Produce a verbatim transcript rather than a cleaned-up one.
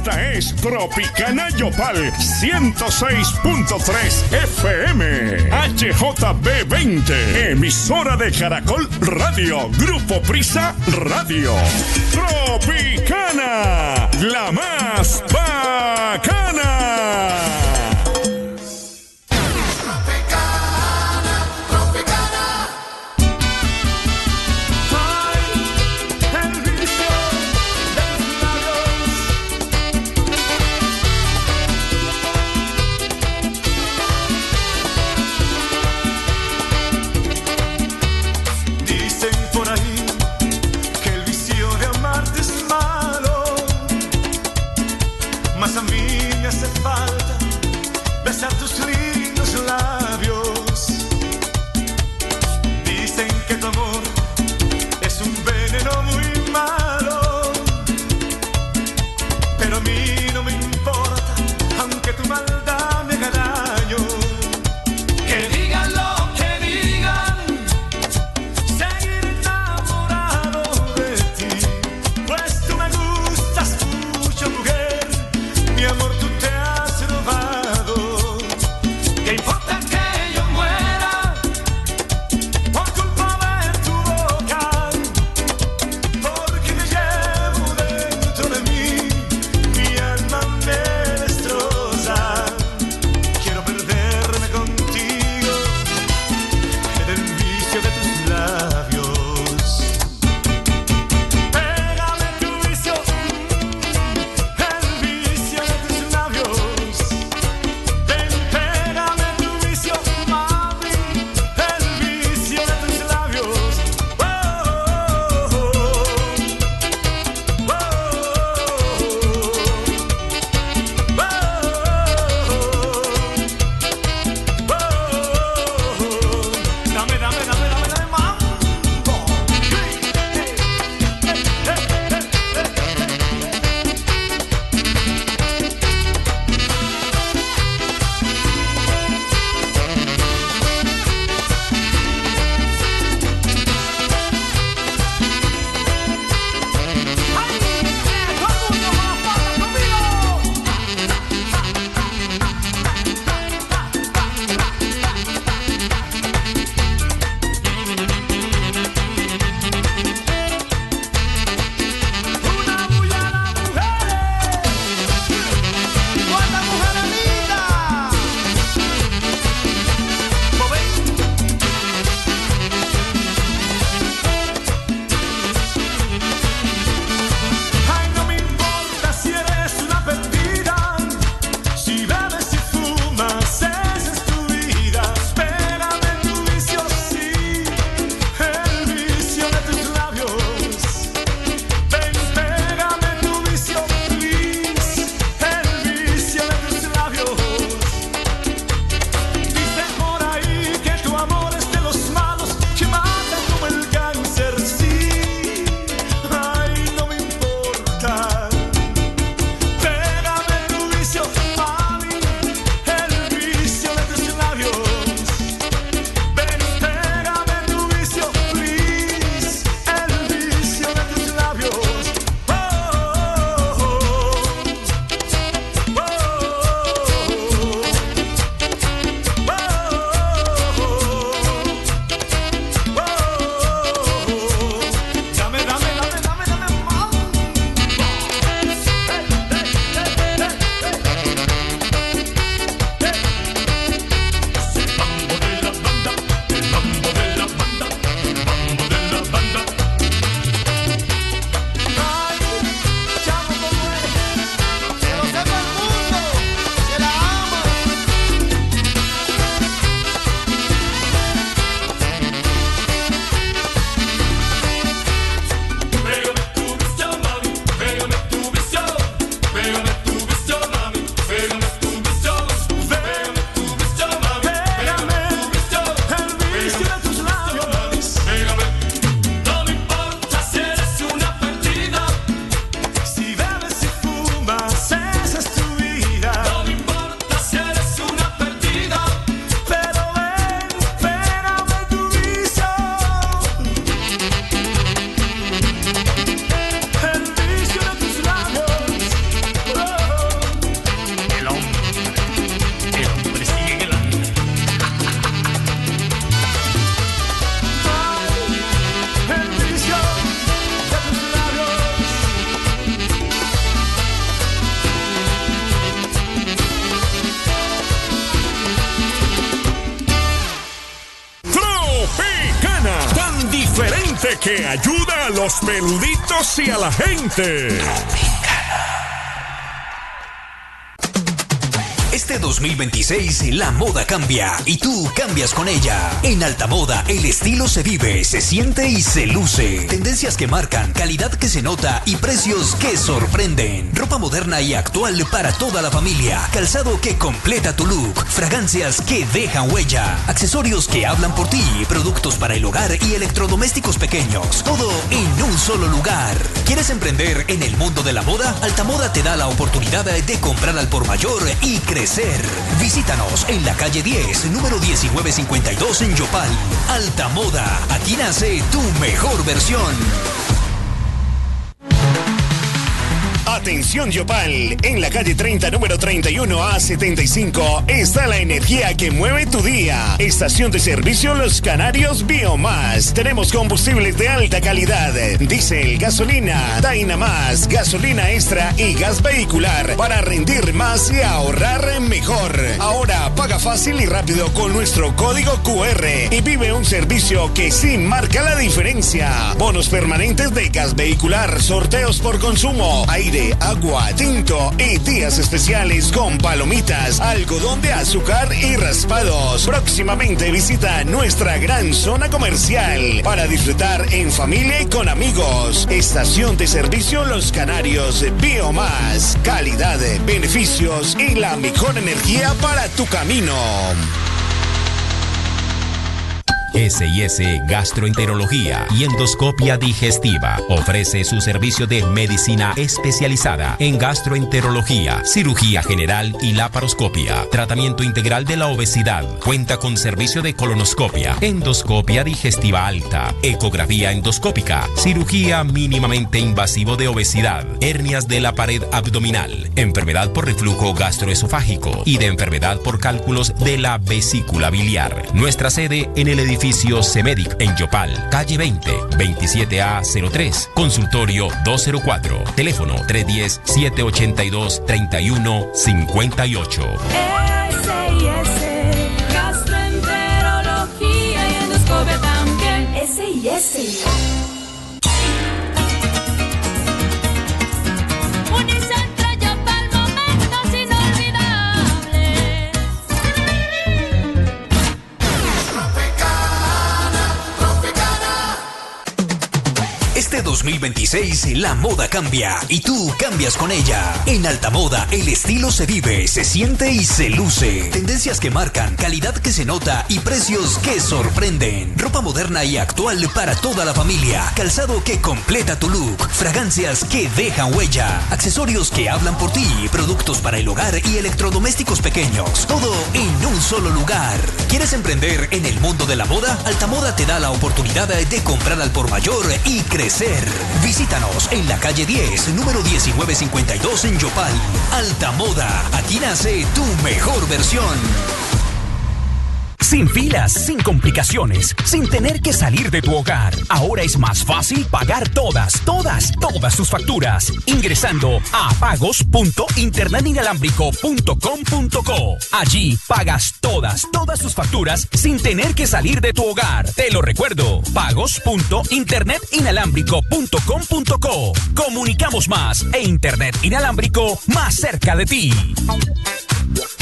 Esta es Tropicana Yopal ciento seis punto tres F M. H J B veinte. Emisora de Caracol Radio. Grupo Prisa Radio. Tropicana. La más bacana. Mas a mí me hace falta besar tus lindos labios. Dicen que tu amor es un veneno muy malo, pero a mí no me importa, aunque tu maldad me haga daño. Que digan lo que digan, seguiré enamorado de ti, pues tú me gustas mucho, mujer. Mi amor, tú te has robado que ayuda a los peluditos y a la gente. Este dos mil veintiséis la moda cambia y tú cambias con ella. En Altamoda el estilo se vive, se siente y se luce. Tendencias que marcan, calidad que se nota y precios que sorprenden. Ropa moderna y actual para toda la familia. Calzado que completa tu look. Fragancias que dejan huella. Accesorios que hablan por ti. Productos para el hogar y electrodomésticos pequeños. Todo en un solo lugar. ¿Quieres emprender en el mundo de la moda? Altamoda te da la oportunidad de comprar al por mayor y crecer. Visítanos en la calle diez, número diecinueve cincuenta y dos en Yopal. Altamoda, aquí nace tu mejor versión. Atención Yopal, en la calle treinta, número treinta y uno A setenta y cinco está la energía que mueve tu día. Estación de servicio Los Canarios Biomás. Tenemos combustibles de alta calidad, diésel, gasolina, Dynamás, gasolina extra y gas vehicular para rendir más y ahorrar mejor. Ahora paga fácil y rápido con nuestro código Q R y vive un servicio que sí marca la diferencia. Bonos permanentes de gas vehicular, sorteos por consumo, aire, agua, tinto y días especiales con palomitas, algodón de azúcar y raspados. Próximamente visita nuestra gran zona comercial para disfrutar en familia y con amigos. Estación de servicio Los Canarios Biomás. Calidad, beneficios y la mejor energía para tu camino. S y S Gastroenterología y Endoscopia Digestiva ofrece su servicio de medicina especializada en gastroenterología, cirugía general y laparoscopia, tratamiento integral de la obesidad. Cuenta con servicio de colonoscopia, endoscopia digestiva alta, ecografía endoscópica, cirugía mínimamente invasivo de obesidad, hernias de la pared abdominal, enfermedad por reflujo gastroesofágico y de enfermedad por cálculos de la vesícula biliar. Nuestra sede en el edificio Semedic en Yopal, calle veinte, veintisiete A cero tres, consultorio doscientos cuatro, teléfono trescientos diez, setecientos ochenta y dos, treinta y uno cincuenta y ocho. S y S, gastroenterología y endoscopia también. S y S. Este dos mil veintiséis la moda cambia y tú cambias con ella. En Altamoda el estilo se vive, se siente y se luce. Tendencias que marcan, calidad que se nota y precios que sorprenden. Ropa moderna y actual para toda la familia. Calzado que completa tu look. Fragancias que dejan huella. Accesorios que hablan por ti. Productos para el hogar y electrodomésticos pequeños. Todo en un solo lugar. ¿Quieres emprender en el mundo de la moda? Altamoda te da la oportunidad de comprar al por mayor y crecer. Visítanos en la calle diez, número diecinueve cincuenta y dos en Yopal. Altamoda, aquí nace tu mejor versión. Sin filas, sin complicaciones, sin tener que salir de tu hogar. Ahora es más fácil pagar todas, todas, todas tus facturas ingresando a pagos punto internet inalámbrico punto com punto co. Allí pagas todas, todas tus facturas sin tener que salir de tu hogar. Te lo recuerdo, pagos punto internet inalámbrico punto com punto co. Comunicamos más e Internet inalámbrico más cerca de ti.